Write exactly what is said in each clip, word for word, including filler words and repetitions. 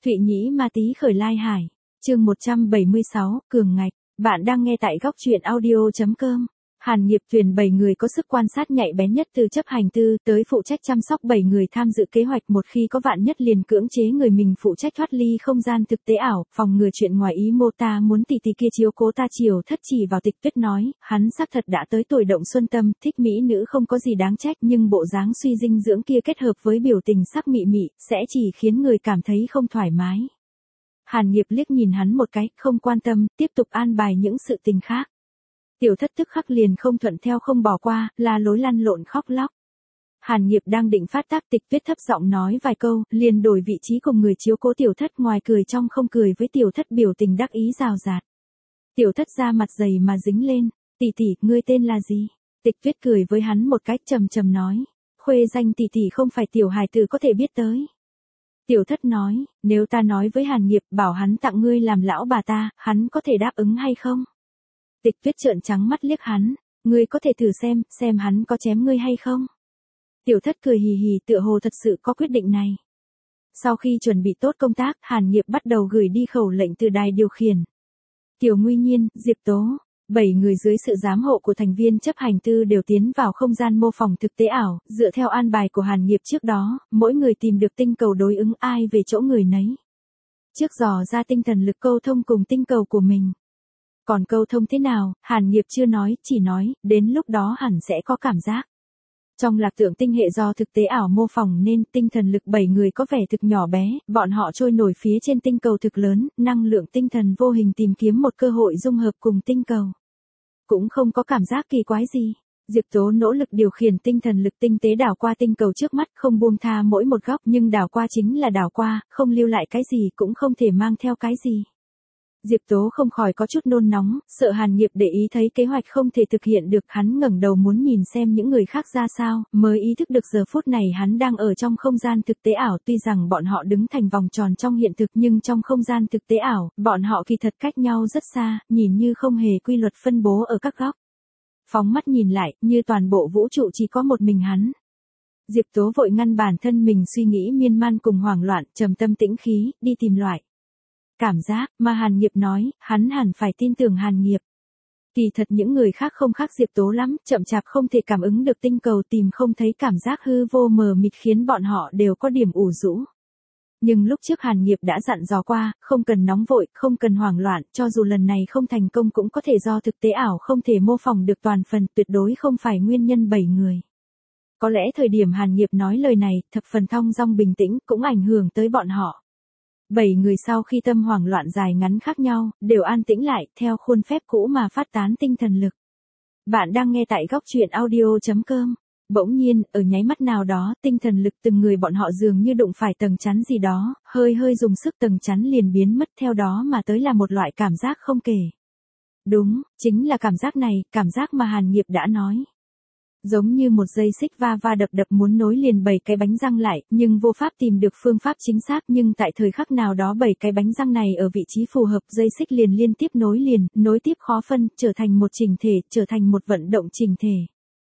Thụy Nhĩ Ma Tý khởi lai hải. Chương một trăm bảy mươi sáu, Cường Ngạch. Bạn đang nghe tại góc truyện audio chấm com. Hàn Nghiệp tuyển bảy người có sức quan sát nhạy bén nhất từ chấp hành tư tới phụ trách chăm sóc bảy người tham dự kế hoạch, một khi có vạn nhất liền cưỡng chế người mình phụ trách thoát ly không gian thực tế ảo, phòng ngừa chuyện ngoài ý. Mô ta muốn tỷ tỷ kia chiếu cố ta. Chiều Thất chỉ vào Tịch Tuyết nói, hắn xác thật đã tới tuổi động xuân tâm, thích mỹ nữ không có gì đáng trách, nhưng bộ dáng suy dinh dưỡng kia kết hợp với biểu tình sắc mị mị, sẽ chỉ khiến người cảm thấy không thoải mái. Hàn Nghiệp liếc nhìn hắn một cái, không quan tâm, tiếp tục an bài những sự tình khác. Tiểu Thất tức khắc liền không thuận theo không bỏ qua, la lối lăn lộn khóc lóc. Hàn Nghiệp đang định phát tác, Tịch Tuyết thấp giọng nói vài câu, liền đổi vị trí cùng người chiếu cố Tiểu Thất, ngoài cười trong không cười với Tiểu Thất, biểu tình đắc ý rào rạt. Tiểu Thất da mặt dày mà dính lên, tỷ tỷ, ngươi tên là gì? Tịch Tuyết cười với hắn một cách trầm trầm nói, khuê danh tỷ tỷ không phải tiểu hài tử có thể biết tới. Tiểu Thất nói, nếu ta nói với Hàn Nghiệp bảo hắn tặng ngươi làm lão bà ta, hắn có thể đáp ứng hay không? Tịch Tuyết trợn trắng mắt liếc hắn, ngươi có thể thử xem, xem hắn có chém ngươi hay không? Tiểu Thất cười hì hì, tựa hồ thật sự có quyết định này. Sau khi chuẩn bị tốt công tác, Hàn Nghiệp bắt đầu gửi đi khẩu lệnh từ đài điều khiển. Tiểu Nguy Nhiên, Diệp Tố, bảy người dưới sự giám hộ của thành viên chấp hành tư đều tiến vào không gian mô phỏng thực tế ảo, dựa theo an bài của Hàn Nghiệp trước đó, mỗi người tìm được tinh cầu đối ứng, ai về chỗ người nấy. Trước dò ra tinh thần lực câu thông cùng tinh cầu của mình. Còn câu thông thế nào, Hàn Nghiệp chưa nói, chỉ nói, đến lúc đó hẳn sẽ có cảm giác. Trong lạc tượng tinh hệ do thực tế ảo mô phỏng nên tinh thần lực bảy người có vẻ thực nhỏ bé, bọn họ trôi nổi phía trên tinh cầu thực lớn, năng lượng tinh thần vô hình tìm kiếm một cơ hội dung hợp cùng tinh cầu. Cũng không có cảm giác kỳ quái gì. Diệp Tố nỗ lực điều khiển tinh thần lực tinh tế đảo qua tinh cầu trước mắt, không buông tha mỗi một góc, nhưng đảo qua chính là đảo qua, không lưu lại cái gì, cũng không thể mang theo cái gì. Diệp Tố không khỏi có chút nôn nóng, sợ Hàn Nghiệp để ý thấy kế hoạch không thể thực hiện được, hắn ngẩng đầu muốn nhìn xem những người khác ra sao, mới ý thức được giờ phút này hắn đang ở trong không gian thực tế ảo, tuy rằng bọn họ đứng thành vòng tròn trong hiện thực nhưng trong không gian thực tế ảo, bọn họ kỳ thật cách nhau rất xa, nhìn như không hề quy luật phân bố ở các góc. Phóng mắt nhìn lại, như toàn bộ vũ trụ chỉ có một mình hắn. Diệp Tố vội ngăn bản thân mình suy nghĩ miên man cùng hoảng loạn, trầm tâm tĩnh khí, đi tìm loại cảm giác mà Hàn Nghiệp nói, hắn hẳn phải tin tưởng Hàn Nghiệp. Kỳ thật những người khác không khác Diệp Tố lắm, chậm chạp không thể cảm ứng được tinh cầu, tìm không thấy cảm giác hư vô mờ mịt khiến bọn họ đều có điểm ủ rũ. Nhưng lúc trước Hàn Nghiệp đã dặn dò qua, không cần nóng vội, không cần hoảng loạn, cho dù lần này không thành công cũng có thể do thực tế ảo không thể mô phỏng được toàn phần, tuyệt đối không phải nguyên nhân bảy người. Có lẽ thời điểm Hàn Nghiệp nói lời này, thập phần thong dong bình tĩnh, cũng ảnh hưởng tới bọn họ. Bảy người sau khi tâm hoảng loạn dài ngắn khác nhau, đều an tĩnh lại, theo khuôn phép cũ mà phát tán tinh thần lực. Bạn đang nghe tại góc truyện audio chấm com. Bỗng nhiên, ở nháy mắt nào đó, tinh thần lực từng người bọn họ dường như đụng phải tầng chắn gì đó, hơi hơi dùng sức tầng chắn liền biến mất, theo đó mà tới là một loại cảm giác không kể. Đúng, chính là cảm giác này, cảm giác mà Hàn Nghiệp đã nói. Giống như một dây xích va va đập đập muốn nối liền bảy cái bánh răng lại, nhưng vô pháp tìm được phương pháp chính xác, nhưng tại thời khắc nào đó bảy cái bánh răng này ở vị trí phù hợp, dây xích liền liên tiếp nối liền, nối tiếp khó phân, trở thành một chỉnh thể, trở thành một vận động chỉnh thể.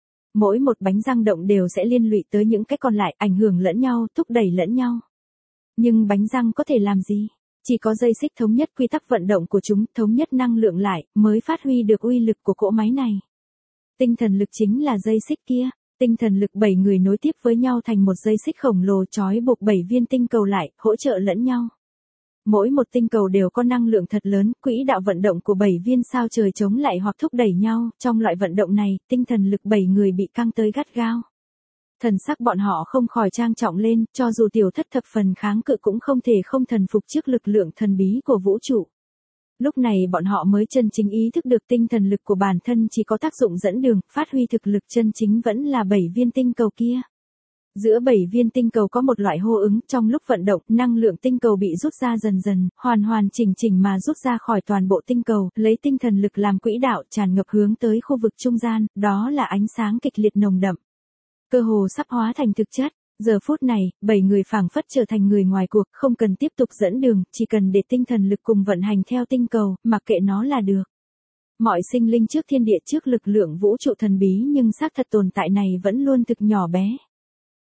Mỗi một bánh răng động đều sẽ liên lụy tới những cái còn lại, ảnh hưởng lẫn nhau, thúc đẩy lẫn nhau. Nhưng bánh răng có thể làm gì? Chỉ có dây xích thống nhất quy tắc vận động của chúng, thống nhất năng lượng lại, mới phát huy được uy lực của cỗ máy này. Tinh thần lực chính là dây xích kia, tinh thần lực bảy người nối tiếp với nhau thành một dây xích khổng lồ trói buộc bảy viên tinh cầu lại, hỗ trợ lẫn nhau. Mỗi một tinh cầu đều có năng lượng thật lớn, quỹ đạo vận động của bảy viên sao trời chống lại hoặc thúc đẩy nhau, trong loại vận động này, tinh thần lực bảy người bị căng tới gắt gao. Thần sắc bọn họ không khỏi trang trọng lên, cho dù Tiểu Thất thập phần kháng cự cũng không thể không thần phục trước lực lượng thần bí của vũ trụ. Lúc này bọn họ mới chân chính ý thức được tinh thần lực của bản thân chỉ có tác dụng dẫn đường, phát huy thực lực chân chính vẫn là bảy viên tinh cầu kia. Giữa bảy viên tinh cầu có một loại hô ứng, trong lúc vận động, năng lượng tinh cầu bị rút ra dần dần, hoàn hoàn chỉnh chỉnh mà rút ra khỏi toàn bộ tinh cầu, lấy tinh thần lực làm quỹ đạo, tràn ngập hướng tới khu vực trung gian, đó là ánh sáng kịch liệt nồng đậm. Cơ hồ sắp hóa thành thực chất. Giờ phút này, bảy người phảng phất trở thành người ngoài cuộc, không cần tiếp tục dẫn đường, chỉ cần để tinh thần lực cùng vận hành theo tinh cầu, mặc kệ nó là được. Mọi sinh linh trước thiên địa, trước lực lượng vũ trụ thần bí nhưng xác thật tồn tại này vẫn luôn thực nhỏ bé.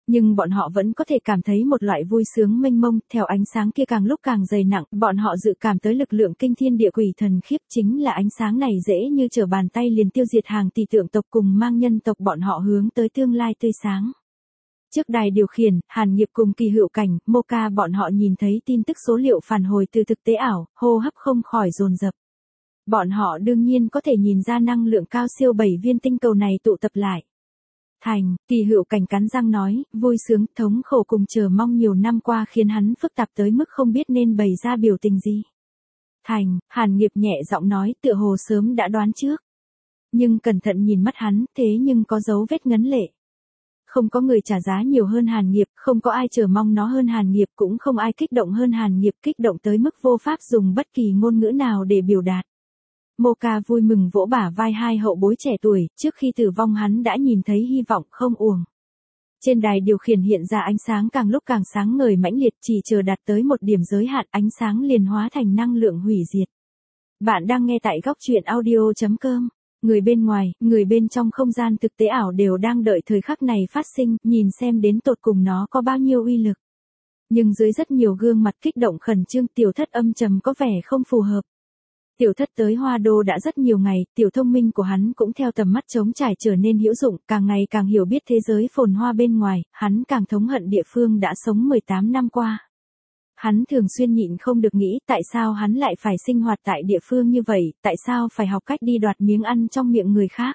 Nhưng bọn họ vẫn có thể cảm thấy một loại vui sướng mênh mông, theo ánh sáng kia càng lúc càng dày nặng, bọn họ dự cảm tới lực lượng kinh thiên địa quỷ thần khiếp, chính là ánh sáng này dễ như trở bàn tay liền tiêu diệt hàng tỷ tượng tộc cùng mang nhân tộc bọn họ hướng tới tương lai tươi sáng. Trước đài điều khiển, Hàn Nghiệp cùng Kỳ Hựu Cảnh, Mocha bọn họ nhìn thấy tin tức số liệu phản hồi từ thực tế ảo, hô hấp không khỏi dồn dập. Bọn họ đương nhiên có thể nhìn ra năng lượng cao siêu bảy viên tinh cầu này tụ tập lại. Thành, Kỳ Hựu Cảnh cắn răng nói, vui sướng, thống khổ cùng chờ mong nhiều năm qua khiến hắn phức tạp tới mức không biết nên bày ra biểu tình gì. Thành, Hàn Nghiệp nhẹ giọng nói, tựa hồ sớm đã đoán trước. Nhưng cẩn thận nhìn mắt hắn, thế nhưng có dấu vết ngấn lệ. Không có người trả giá nhiều hơn Hàn Nghiệp, không có ai chờ mong nó hơn Hàn Nghiệp, cũng không ai kích động hơn Hàn Nghiệp, kích động tới mức vô pháp dùng bất kỳ ngôn ngữ nào để biểu đạt. Mocha vui mừng vỗ bả vai hai hậu bối trẻ tuổi, trước khi tử vong hắn đã nhìn thấy hy vọng không uổng. Trên đài điều khiển hiện ra ánh sáng càng lúc càng sáng ngời mãnh liệt, chỉ chờ đạt tới một điểm giới hạn ánh sáng liền hóa thành năng lượng hủy diệt. Bạn đang nghe tại góc truyện audio chấm com. Người bên ngoài, người bên trong không gian thực tế ảo đều đang đợi thời khắc này phát sinh, nhìn xem đến tột cùng nó có bao nhiêu uy lực. Nhưng dưới rất nhiều gương mặt kích động khẩn trương, Tiểu Thất âm trầm có vẻ không phù hợp. Tiểu Thất tới Hoa Đô đã rất nhiều ngày, tiểu thông minh của hắn cũng theo tầm mắt trống trải trở nên hữu dụng, càng ngày càng hiểu biết thế giới phồn hoa bên ngoài, hắn càng thống hận địa phương đã sống mười tám năm qua. Hắn thường xuyên nhịn không được nghĩ tại sao hắn lại phải sinh hoạt tại địa phương như vậy, tại sao phải học cách đi đoạt miếng ăn trong miệng người khác.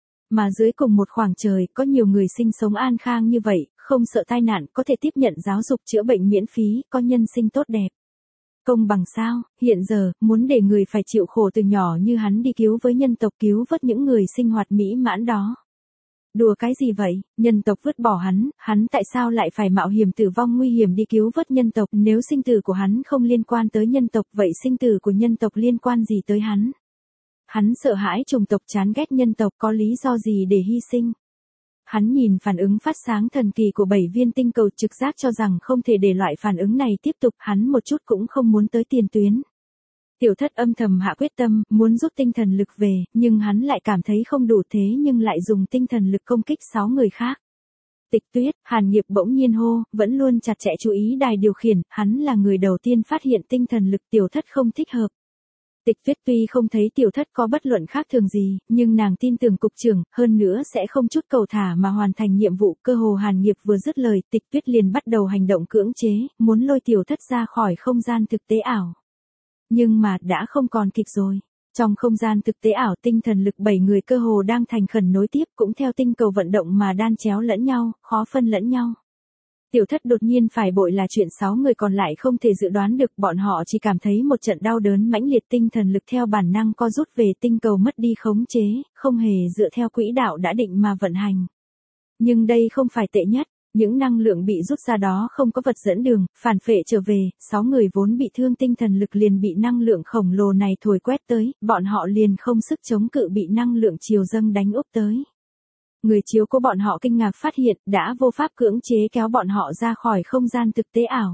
Mà dưới cùng một khoảng trời, có nhiều người sinh sống an khang như vậy, không sợ tai nạn, có thể tiếp nhận giáo dục chữa bệnh miễn phí, có nhân sinh tốt đẹp. Công bằng sao, hiện giờ, muốn để người phải chịu khổ từ nhỏ như hắn đi cứu với nhân tộc, cứu vớt những người sinh hoạt mỹ mãn đó. Đùa cái gì vậy, nhân tộc vứt bỏ hắn, hắn tại sao lại phải mạo hiểm tử vong nguy hiểm đi cứu vớt nhân tộc, nếu sinh tử của hắn không liên quan tới nhân tộc, vậy sinh tử của nhân tộc liên quan gì tới hắn? Hắn sợ hãi chủng tộc, chán ghét nhân tộc, có lý do gì để hy sinh? Hắn nhìn phản ứng phát sáng thần kỳ của bảy viên tinh cầu, trực giác cho rằng không thể để loại phản ứng này tiếp tục, hắn một chút cũng không muốn tới tiền tuyến. Tiểu Thất âm thầm hạ quyết tâm, muốn rút tinh thần lực về, nhưng hắn lại cảm thấy không đủ, thế nhưng lại dùng tinh thần lực công kích sáu người khác. Tịch Tuyết, Hàn Nghiệp bỗng nhiên hô, vẫn luôn chặt chẽ chú ý đài điều khiển, hắn là người đầu tiên phát hiện tinh thần lực Tiểu Thất không thích hợp. Tịch Tuyết tuy không thấy Tiểu Thất có bất luận khác thường gì, nhưng nàng tin tưởng cục trưởng, hơn nữa sẽ không chút cầu thả mà hoàn thành nhiệm vụ. Cơ hồ Hàn Nghiệp vừa dứt lời, Tịch Tuyết liền bắt đầu hành động cưỡng chế, muốn lôi Tiểu Thất ra khỏi không gian thực tế ảo. Nhưng mà, đã không còn kịp rồi. Trong không gian thực tế ảo, tinh thần lực bảy người cơ hồ đang thành khẩn nối tiếp, cũng theo tinh cầu vận động mà đan chéo lẫn nhau, khó phân lẫn nhau. Tiểu Thất đột nhiên phải bội là chuyện sáu người còn lại không thể dự đoán được, bọn họ chỉ cảm thấy một trận đau đớn mãnh liệt, tinh thần lực theo bản năng co rút về, tinh cầu mất đi khống chế, không hề dựa theo quỹ đạo đã định mà vận hành. Nhưng đây không phải tệ nhất. Những năng lượng bị rút ra đó không có vật dẫn đường, phản phệ trở về, sáu người vốn bị thương tinh thần lực liền bị năng lượng khổng lồ này thổi quét tới, bọn họ liền không sức chống cự bị năng lượng chiều dâng đánh úp tới. Người chiếu cố bọn họ kinh ngạc phát hiện, đã vô pháp cưỡng chế kéo bọn họ ra khỏi không gian thực tế ảo.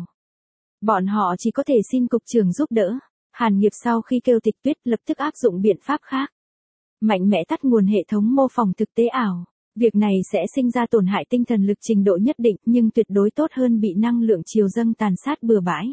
Bọn họ chỉ có thể xin cục trưởng giúp đỡ. Hàn Nghiệp sau khi kêu Tịch Tuyết lập tức áp dụng biện pháp khác. Mạnh mẽ tắt nguồn hệ thống mô phỏng thực tế ảo. Việc này sẽ sinh ra tổn hại tinh thần lực trình độ nhất định, nhưng tuyệt đối tốt hơn bị năng lượng chiều dâng tàn sát bừa bãi.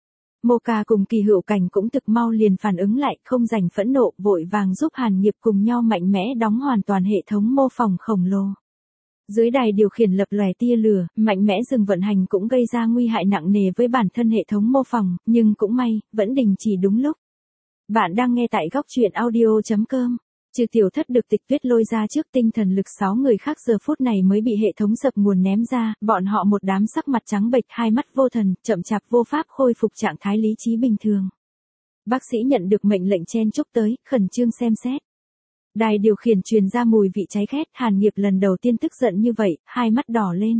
Mocha cùng Kỳ Hựu Cảnh cũng thực mau liền phản ứng lại, không dành phẫn nộ, vội vàng giúp Hàn Nghiệp cùng nhau mạnh mẽ đóng hoàn toàn hệ thống mô phỏng khổng lồ. Dưới đài điều khiển lập lòe tia lửa, mạnh mẽ dừng vận hành cũng gây ra nguy hại nặng nề với bản thân hệ thống mô phỏng, nhưng cũng may, vẫn đình chỉ đúng lúc. Bạn đang nghe tại góc truyện audio chấm com. Trừ Tiểu Thất được Tịch Tuyết lôi ra trước, tinh thần lực sáu người khác giờ phút này mới bị hệ thống dập nguồn ném ra, bọn họ một đám sắc mặt trắng bệch, hai mắt vô thần, chậm chạp vô pháp khôi phục trạng thái lý trí bình thường. Bác sĩ nhận được mệnh lệnh chen chúc tới, khẩn trương xem xét. Đài điều khiển truyền ra mùi vị cháy khét, Hàn Nghiệp lần đầu tiên tức giận như vậy, hai mắt đỏ lên.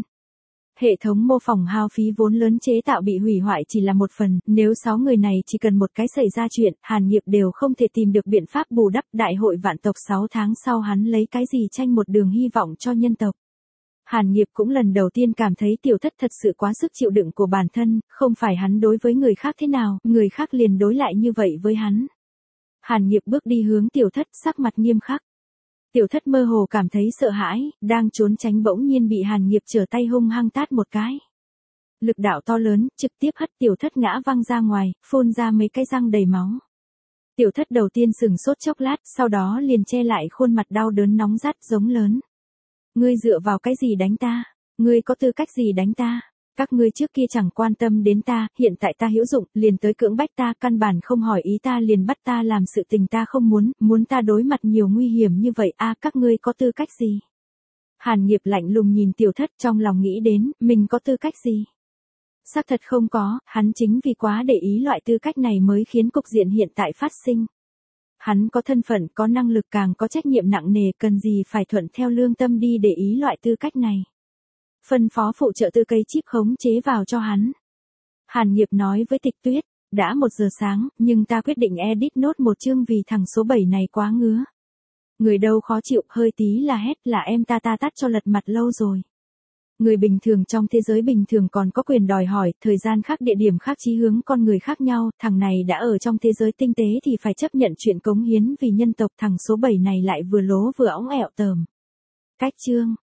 Hệ thống mô phỏng hao phí vốn lớn chế tạo bị hủy hoại chỉ là một phần, nếu sáu người này chỉ cần một cái xảy ra chuyện, Hàn Nghiệp đều không thể tìm được biện pháp bù đắp. Đại hội vạn tộc sáu tháng sau hắn lấy cái gì tranh một đường hy vọng cho nhân tộc. Hàn Nghiệp cũng lần đầu tiên cảm thấy Tiểu Thất thật sự quá sức chịu đựng của bản thân, không phải hắn đối với người khác thế nào, người khác liền đối lại như vậy với hắn. Hàn Nghiệp bước đi hướng Tiểu Thất, sắc mặt nghiêm khắc. Tiểu Thất mơ hồ cảm thấy sợ hãi, đang trốn tránh bỗng nhiên bị Hàn Nghiệp trở tay hung hăng tát một cái. Lực đạo to lớn, trực tiếp hất Tiểu Thất ngã văng ra ngoài, phun ra mấy cái răng đầy máu. Tiểu Thất đầu tiên sừng sốt chốc lát, sau đó liền che lại khuôn mặt đau đớn nóng rát giống lớn. Ngươi dựa vào cái gì đánh ta? Ngươi có tư cách gì đánh ta? Các ngươi trước kia chẳng quan tâm đến ta, hiện tại ta hữu dụng, liền tới cưỡng bách ta, căn bản không hỏi ý ta liền bắt ta làm sự tình ta không muốn, muốn ta đối mặt nhiều nguy hiểm như vậy a à, các ngươi có tư cách gì? Hàn Nghiệp lạnh lùng nhìn Tiểu Thất trong lòng nghĩ đến, mình có tư cách gì? Xác thật không có, hắn chính vì quá để ý loại tư cách này mới khiến cục diện hiện tại phát sinh. Hắn có thân phận, có năng lực càng có trách nhiệm nặng nề, cần gì phải thuận theo lương tâm đi để ý loại tư cách này. Phân phó phụ trợ tư cây chip khống chế vào cho hắn. Hàn Nghiệp nói với Tịch Tuyết, đã một giờ sáng, nhưng ta quyết định edit nốt một chương vì thằng số bảy này quá ngứa. Người đâu khó chịu, hơi tí là hét là em ta ta tắt cho lật mặt lâu rồi. Người bình thường trong thế giới bình thường còn có quyền đòi hỏi, thời gian khác địa điểm khác chí hướng con người khác nhau, thằng này đã ở trong thế giới tinh tế thì phải chấp nhận chuyện cống hiến vì nhân tộc, thằng số bảy này lại vừa lố vừa óng ẹo tởm. Cách chương